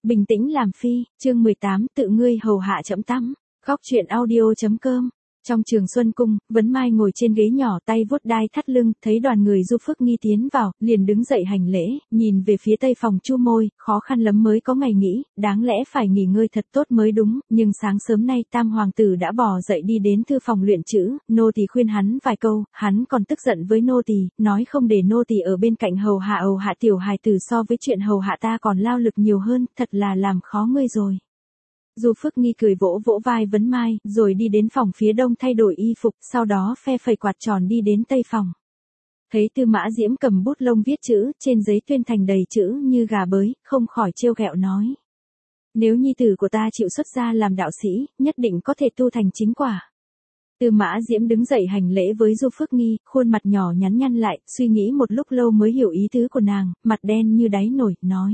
Bình tĩnh làm phi, chương 18, tự ngươi hầu hạ trẫm tắm. Góc truyện audio.com. Trong Trường Xuân Cung, Vấn Mai ngồi trên ghế nhỏ, tay vuốt đai thắt lưng, thấy đoàn người Du Phước Nghi tiến vào, liền đứng dậy hành lễ, nhìn về phía tây phòng chu môi, khó khăn lắm mới có ngày nghỉ, đáng lẽ phải nghỉ ngơi thật tốt mới đúng, nhưng sáng sớm nay Tam Hoàng tử đã bò dậy đi đến thư phòng luyện chữ, nô tỳ khuyên hắn vài câu, hắn còn tức giận với nô tỳ, nói không để nô tỳ ở bên cạnh hầu hạ tiểu hài tử so với chuyện hầu hạ ta còn lao lực nhiều hơn, thật là làm khó ngươi rồi. Du Phước Nghi cười vỗ vỗ vai Vấn Mai, rồi đi đến phòng phía đông thay đổi y phục, sau đó phe phẩy quạt tròn đi đến tây phòng. Thấy Tư Mã Diễm cầm bút lông viết chữ, trên giấy tuyên thành đầy chữ như gà bới, không khỏi trêu ghẹo nói. Nếu nhi tử của ta chịu xuất gia làm đạo sĩ, nhất định có thể tu thành chính quả. Tư Mã Diễm đứng dậy hành lễ với Du Phước Nghi, khuôn mặt nhỏ nhắn nhăn lại, suy nghĩ một lúc lâu mới hiểu ý tứ của nàng, mặt đen như đáy nổi, nói.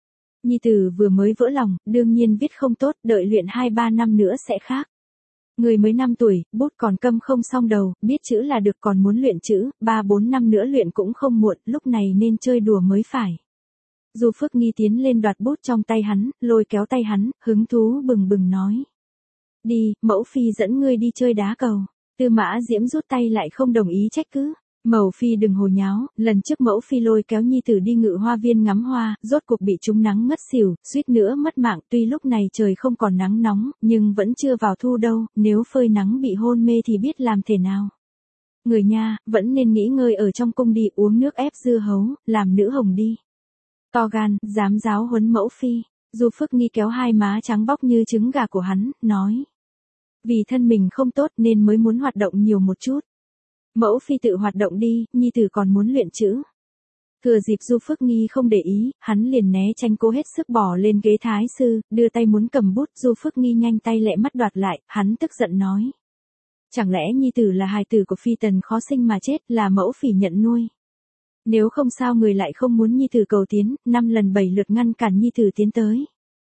Nhi tử vừa mới vỡ lòng, đương nhiên viết không tốt, đợi luyện 2-3 năm nữa sẽ khác. Người mới 5 tuổi, bút còn câm không xong đầu, biết chữ là được, còn muốn luyện chữ, 3-4 năm nữa luyện cũng không muộn, lúc này nên chơi đùa mới phải. Du Phước Nghi tiến lên đoạt bút trong tay hắn, lôi kéo tay hắn, hứng thú bừng bừng nói. Đi, mẫu phi dẫn ngươi đi chơi đá cầu. Tư Mã Diễm rút tay lại không đồng ý trách cứ. Mẫu phi đừng hồ nháo, lần trước mẫu phi lôi kéo nhi tử đi Ngự Hoa Viên ngắm hoa, rốt cuộc bị trúng nắng ngất xỉu, suýt nữa mất mạng, tuy lúc này trời không còn nắng nóng, nhưng vẫn chưa vào thu đâu, nếu phơi nắng bị hôn mê thì biết làm thế nào. Người nha, vẫn nên nghỉ ngơi ở trong cung đi, uống nước ép dưa hấu, làm nữ hồng đi. To gan, dám giáo huấn mẫu phi. Du Phước Nghi kéo hai má trắng bóc như trứng gà của hắn, nói. Vì thân mình không tốt nên mới muốn hoạt động nhiều một chút. Mẫu phi tự hoạt động đi, nhi tử còn muốn luyện chữ. Thừa dịp Du Phước Nghi không để ý, hắn liền né tránh, cố hết sức bỏ lên ghế thái sư, đưa tay muốn cầm bút, Du Phước Nghi nhanh tay lẹ mắt đoạt lại, hắn tức giận nói. Chẳng lẽ nhi tử là hài tử của phi tần khó sinh mà chết, là mẫu phỉ nhận nuôi. Nếu không sao người lại không muốn nhi tử cầu tiến, 5 lần 7 lượt ngăn cản nhi tử tiến tới.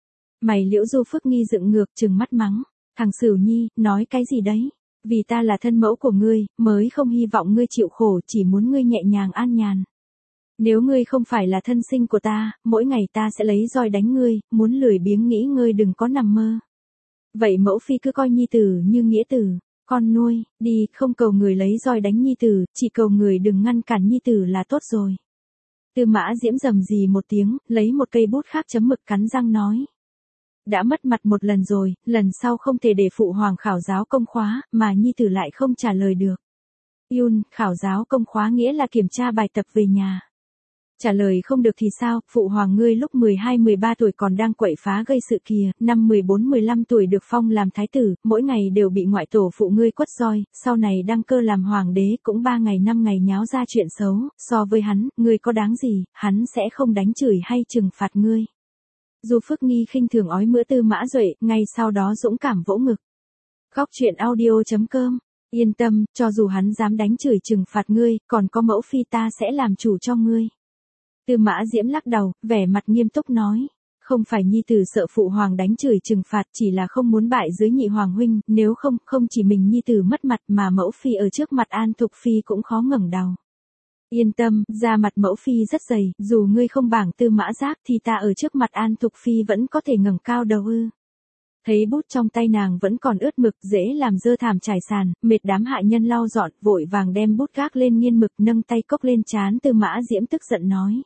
Mày liễu Du Phước Nghi dựng ngược trừng mắt mắng, thằng Sửu Nhi, nói cái gì đấy? Vì ta là thân mẫu của ngươi, mới không hy vọng ngươi chịu khổ, chỉ muốn ngươi nhẹ nhàng an nhàn. Nếu ngươi không phải là thân sinh của ta, mỗi ngày ta sẽ lấy roi đánh ngươi, muốn lười biếng nghĩ ngươi đừng có nằm mơ. Vậy mẫu phi cứ coi nhi tử như nghĩa tử, con nuôi, đi, không cầu người lấy roi đánh nhi tử, chỉ cầu người đừng ngăn cản nhi tử là tốt rồi. Tư Mã Diễm rầm rì một tiếng, lấy một cây bút khác chấm mực cắn răng nói. Đã mất mặt một lần rồi, lần sau không thể để phụ hoàng khảo giáo công khóa, mà nhi tử lại không trả lời được. Yun, khảo giáo công khóa nghĩa là kiểm tra bài tập về nhà. Trả lời không được thì sao, phụ hoàng ngươi lúc 12-13 tuổi còn đang quậy phá gây sự kìa, năm 14-15 tuổi được phong làm thái tử, mỗi ngày đều bị ngoại tổ phụ ngươi quất roi, sau này đăng cơ làm hoàng đế cũng 3 ngày 5 ngày nháo ra chuyện xấu, so với hắn, ngươi có đáng gì, hắn sẽ không đánh chửi hay trừng phạt ngươi. Du Phước Nghi khinh thường ói mửa Tư Mã Duệ, ngay sau đó dũng cảm vỗ ngực. Góc truyện audio.com. Yên tâm, cho dù hắn dám đánh chửi trừng phạt ngươi, còn có mẫu phi ta sẽ làm chủ cho ngươi. Tư Mã Diễm lắc đầu, vẻ mặt nghiêm túc nói. Không phải nhi tử sợ phụ hoàng đánh chửi trừng phạt, chỉ là không muốn bại dưới nhị hoàng huynh, nếu không, không chỉ mình nhi tử mất mặt mà mẫu phi ở trước mặt An Thục phi cũng khó ngẩng đầu. Yên tâm, da mặt mẫu phi rất dày, dù ngươi không bảng Tư Mã Giáp thì ta ở trước mặt An Thục phi vẫn có thể ngẩng cao đầu ư. Thấy bút trong tay nàng vẫn còn ướt mực, dễ làm dơ thảm trải sàn, mệt đám hạ nhân lau dọn, vội vàng đem bút gác lên nghiên mực, nâng tay cốc lên trán Tư Mã Diễm tức giận nói.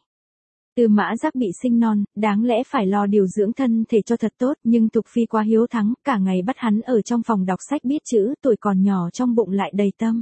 Tư Mã Giác bị sinh non, đáng lẽ phải lo điều dưỡng thân thể cho thật tốt, nhưng Thục phi quá hiếu thắng, cả ngày bắt hắn ở trong phòng đọc sách biết chữ, tuổi còn nhỏ trong bụng lại đầy tâm.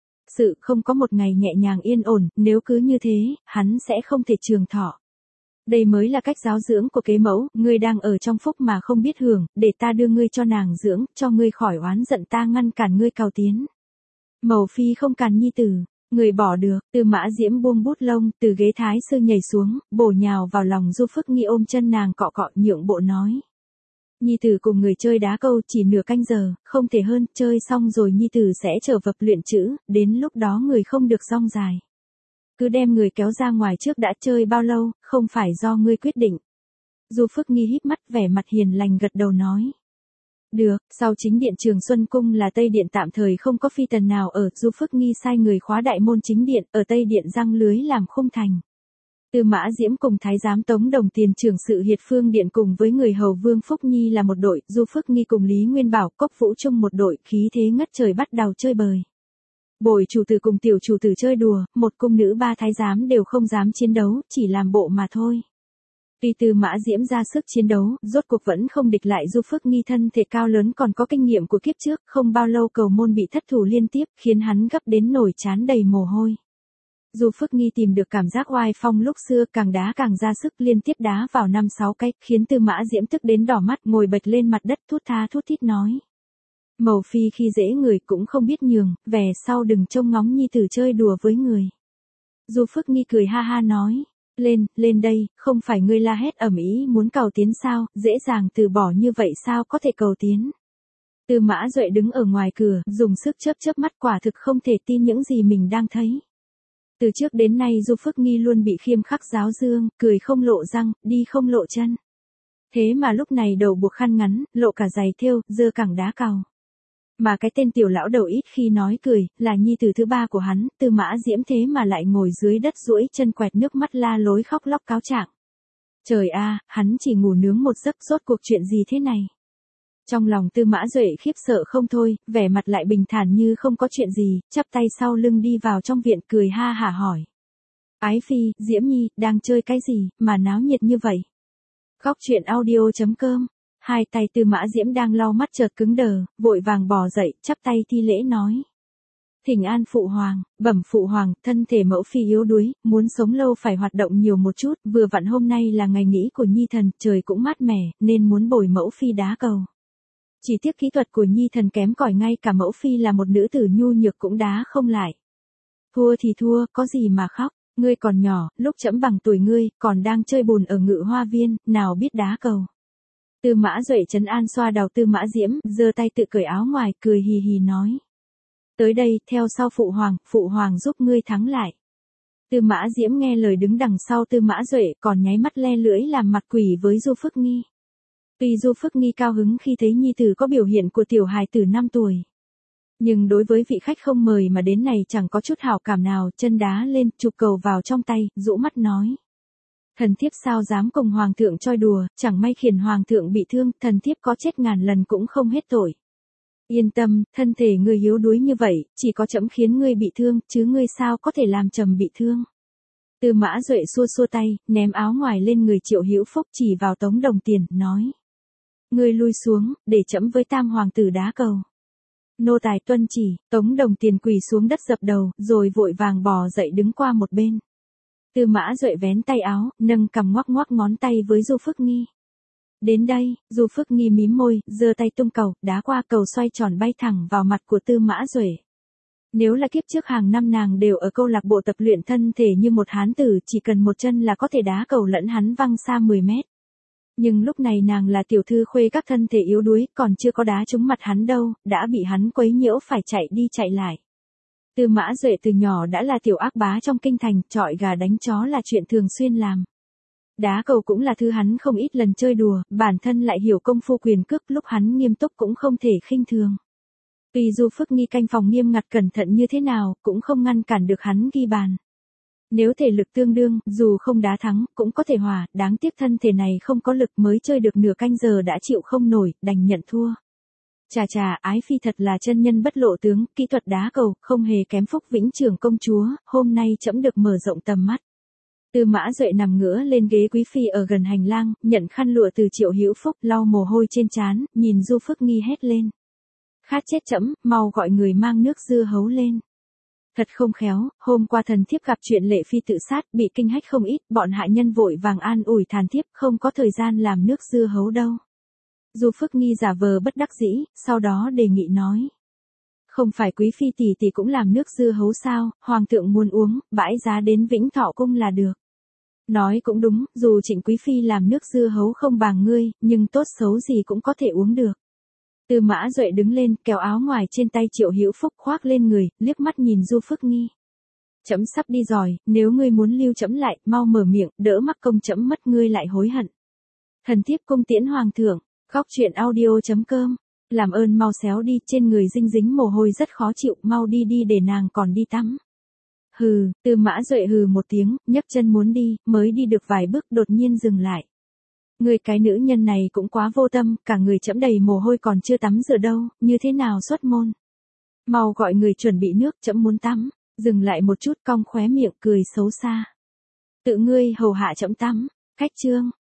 Sự không có một ngày nhẹ nhàng yên ổn, nếu cứ như thế, hắn sẽ không thể trường thọ. Đây mới là cách giáo dưỡng của kế mẫu, ngươi đang ở trong phúc mà không biết hưởng, để ta đưa ngươi cho nàng dưỡng, cho ngươi khỏi oán giận ta ngăn cản ngươi cao tiến. Mẫu phi không cản nhi tử, người bỏ được. Tư Mã Diễm buông bút lông, từ ghế thái sư nhảy xuống, bổ nhào vào lòng Du Phước Nghi, ôm chân nàng cọ cọ, nhượng bộ nói. Nhi tử cùng người chơi đá câu chỉ nửa canh giờ, không thể hơn, chơi xong rồi nhi tử sẽ trở vật luyện chữ, đến lúc đó người không được rong dài. Cứ đem người kéo ra ngoài trước, đã chơi bao lâu, không phải do ngươi quyết định. Du Phước Nghi híp mắt, vẻ mặt hiền lành gật đầu nói. Được, sau chính điện Trường Xuân Cung là Tây Điện tạm thời không có phi tần nào ở, Du Phước Nghi sai người khóa đại môn chính điện, ở Tây Điện răng lưới làm khung thành. Tư Mã Diễm cùng Thái giám Tống Đồng tiền trưởng sự Hiệt Phương Điện cùng với người hầu Vương Phúc Nhi là một đội, Du Phước Nghi cùng Lý Nguyên Bảo, Cốc Vũ Trung một đội, khí thế ngất trời bắt đầu chơi bời. Bồi chủ tử cùng tiểu chủ tử chơi đùa, một cung nữ ba thái giám đều không dám chiến đấu, chỉ làm bộ mà thôi. Tuy Tư Mã Diễm ra sức chiến đấu, rốt cuộc vẫn không địch lại Du Phước Nghi thân thể cao lớn còn có kinh nghiệm của kiếp trước, không bao lâu cầu môn bị thất thủ liên tiếp, khiến hắn gấp đến nổi trán đầy mồ hôi. Du Phước Nghi tìm được cảm giác oai phong lúc xưa, càng đá càng ra sức, liên tiếp đá vào 5-6 cái, khiến Tư Mã Diễm tức đến đỏ mắt, ngồi bệt lên mặt đất thút tha thút thít nói. Mầu phi khi dễ người cũng không biết nhường, về sau đừng trông ngóng nhi tử chơi đùa với người. Du Phước Nghi cười ha ha nói. Lên đây, không phải ngươi la hét ầm ĩ muốn cầu tiến sao, dễ dàng từ bỏ như vậy sao có thể cầu tiến. Tư Mã Duệ đứng ở ngoài cửa, dùng sức chớp mắt, quả thực không thể tin những gì mình đang thấy. Từ trước đến nay Du Phước Nghi luôn bị khiêm khắc giáo dương, cười không lộ răng, đi không lộ chân. Thế mà lúc này đầu buộc khăn ngắn, lộ cả giày thêu, dơ cẳng đá cào. Mà cái tên tiểu lão đầu ít khi nói cười, là nhi tử thứ ba của hắn, Tư Mã Diễm thế mà lại ngồi dưới đất duỗi chân quẹt nước mắt la lối khóc lóc cáo trạng. Trời a, hắn chỉ ngủ nướng một giấc, rốt cuộc chuyện gì thế này? Trong lòng Tư Mã Duệ khiếp sợ không thôi, vẻ mặt lại bình thản như không có chuyện gì, chắp tay sau lưng đi vào trong viện cười ha hả hỏi. Ái phi, Diễm Nhi, đang chơi cái gì, mà náo nhiệt như vậy? Góc truyện audio.com. Hai tay Tư Mã Diễm đang lau mắt chợt cứng đờ, vội vàng bò dậy, chắp tay thi lễ nói. Thỉnh an phụ hoàng, bẩm phụ hoàng, thân thể mẫu phi yếu đuối, muốn sống lâu phải hoạt động nhiều một chút, vừa vặn hôm nay là ngày nghỉ của Nhi thần, trời cũng mát mẻ, nên muốn bồi mẫu phi đá cầu. Chỉ tiếc kỹ thuật của Nhi thần kém cỏi, ngay cả mẫu phi là một nữ tử nhu nhược cũng đá không lại. Thua thì thua, có gì mà khóc, ngươi còn nhỏ, lúc trẫm bằng tuổi ngươi, còn đang chơi bùn ở Ngự Hoa Viên, nào biết đá cầu. Tư Mã Duệ trấn an xoa đầu Tư Mã Diễm, giơ tay tự cởi áo ngoài, cười hì hì nói. Tới đây, theo sau phụ hoàng giúp ngươi thắng lại. Tư Mã Diễm nghe lời đứng đằng sau Tư Mã Duệ, còn nháy mắt le lưỡi làm mặt quỷ với Du Phước Nghi. Tuy Du Phước Nghi cao hứng khi thấy nhi tử có biểu hiện của tiểu hài tử 5 tuổi. Nhưng đối với vị khách không mời mà đến này chẳng có chút hảo cảm nào, chân đá lên, chụp cầu vào trong tay, rũ mắt nói. Thần thiếp sao dám cùng hoàng thượng choi đùa, chẳng may khiến hoàng thượng bị thương, thần thiếp có chết ngàn lần cũng không hết tội. Yên tâm, thân thể ngươi yếu đuối như vậy, chỉ có trẫm khiến ngươi bị thương, chứ ngươi sao có thể làm trầm bị thương. Tư Mã Duệ xua xua tay, ném áo ngoài lên người Triệu Hữu Phúc, chỉ vào Tống Đồng Tiền, nói. Ngươi lui xuống, để trẫm với tam hoàng tử đá cầu. Nô tài tuân chỉ, Tống Đồng Tiền quỳ xuống đất dập đầu, rồi vội vàng bò dậy đứng qua một bên. Tư Mã Duệ vén tay áo, nâng cằm ngoắc ngoắc ngón tay với Du Phước Nghi. Đến đây, Du Phước Nghi mím môi, giơ tay tung cầu, đá qua cầu xoay tròn bay thẳng vào mặt của Tư Mã Duệ. Nếu là kiếp trước hàng năm nàng đều ở câu lạc bộ tập luyện thân thể như một hán tử, chỉ cần một chân là có thể đá cầu lẫn hắn văng xa 10 mét. Nhưng lúc này nàng là tiểu thư khuê các, thân thể yếu đuối, còn chưa có đá trúng mặt hắn đâu, đã bị hắn quấy nhiễu phải chạy đi chạy lại. Tư Mã Duệ từ nhỏ đã là tiểu ác bá trong kinh thành, chọi gà đánh chó là chuyện thường xuyên làm. Đá cầu cũng là thứ hắn không ít lần chơi đùa, bản thân lại hiểu công phu quyền cước, lúc hắn nghiêm túc cũng không thể khinh thường. Tuy Du Phước Nghi canh phòng nghiêm ngặt cẩn thận như thế nào, cũng không ngăn cản được hắn ghi bàn. Nếu thể lực tương đương, dù không đá thắng, cũng có thể hòa, đáng tiếc thân thể này không có lực, mới chơi được nửa canh giờ đã chịu không nổi, đành nhận thua. Chà, ái phi thật là chân nhân bất lộ tướng, kỹ thuật đá cầu, không hề kém Phúc Vĩnh Trưởng công chúa, hôm nay trẫm được mở rộng tầm mắt. Tư Mã Duệ nằm ngửa lên ghế quý phi ở gần hành lang, nhận khăn lụa từ Triệu Hữu Phúc, lau mồ hôi trên trán, nhìn Du Phước Nghi hét lên. Khát chết trẫm, mau gọi người mang nước dưa hấu lên. Thật không khéo, hôm qua thần thiếp gặp chuyện lệ phi tự sát, bị kinh hách không ít, bọn hạ nhân vội vàng an ủi thàn thiếp, không có thời gian làm nước dưa hấu đâu. Du Phước Nghi giả vờ bất đắc dĩ, sau đó đề nghị nói. Không phải quý phi tỷ tỷ cũng làm nước dưa hấu sao, hoàng thượng muốn uống, bãi giá đến Vĩnh Thọ cung là được. Nói cũng đúng, dù Trịnh quý phi làm nước dưa hấu không bằng ngươi, nhưng tốt xấu gì cũng có thể uống được. Tư Mã Duệ đứng lên, kéo áo ngoài trên tay Triệu Hữu Phúc khoác lên người, liếc mắt nhìn Du Phước Nghi. Trẫm sắp đi rồi, nếu ngươi muốn lưu trẫm lại, mau mở miệng, đỡ mắc công trẫm mất ngươi lại hối hận. Thần thiếp cung tiễn hoàng thượng. Góc truyện audio.com. Làm ơn mau xéo đi, trên người dinh dính mồ hôi rất khó chịu, mau đi để nàng còn đi tắm. Hừ, Tư Mã Duệ hừ một tiếng, nhấc chân muốn đi, mới đi được vài bước đột nhiên dừng lại. Người cái nữ nhân này cũng quá vô tâm, cả người chẫm đầy mồ hôi còn chưa tắm rửa đâu, như thế nào xuất môn. Mau gọi người chuẩn bị nước, chẫm muốn tắm. Dừng lại một chút, cong khóe miệng cười xấu xa. Tự ngươi hầu hạ chẫm tắm. Khách trương,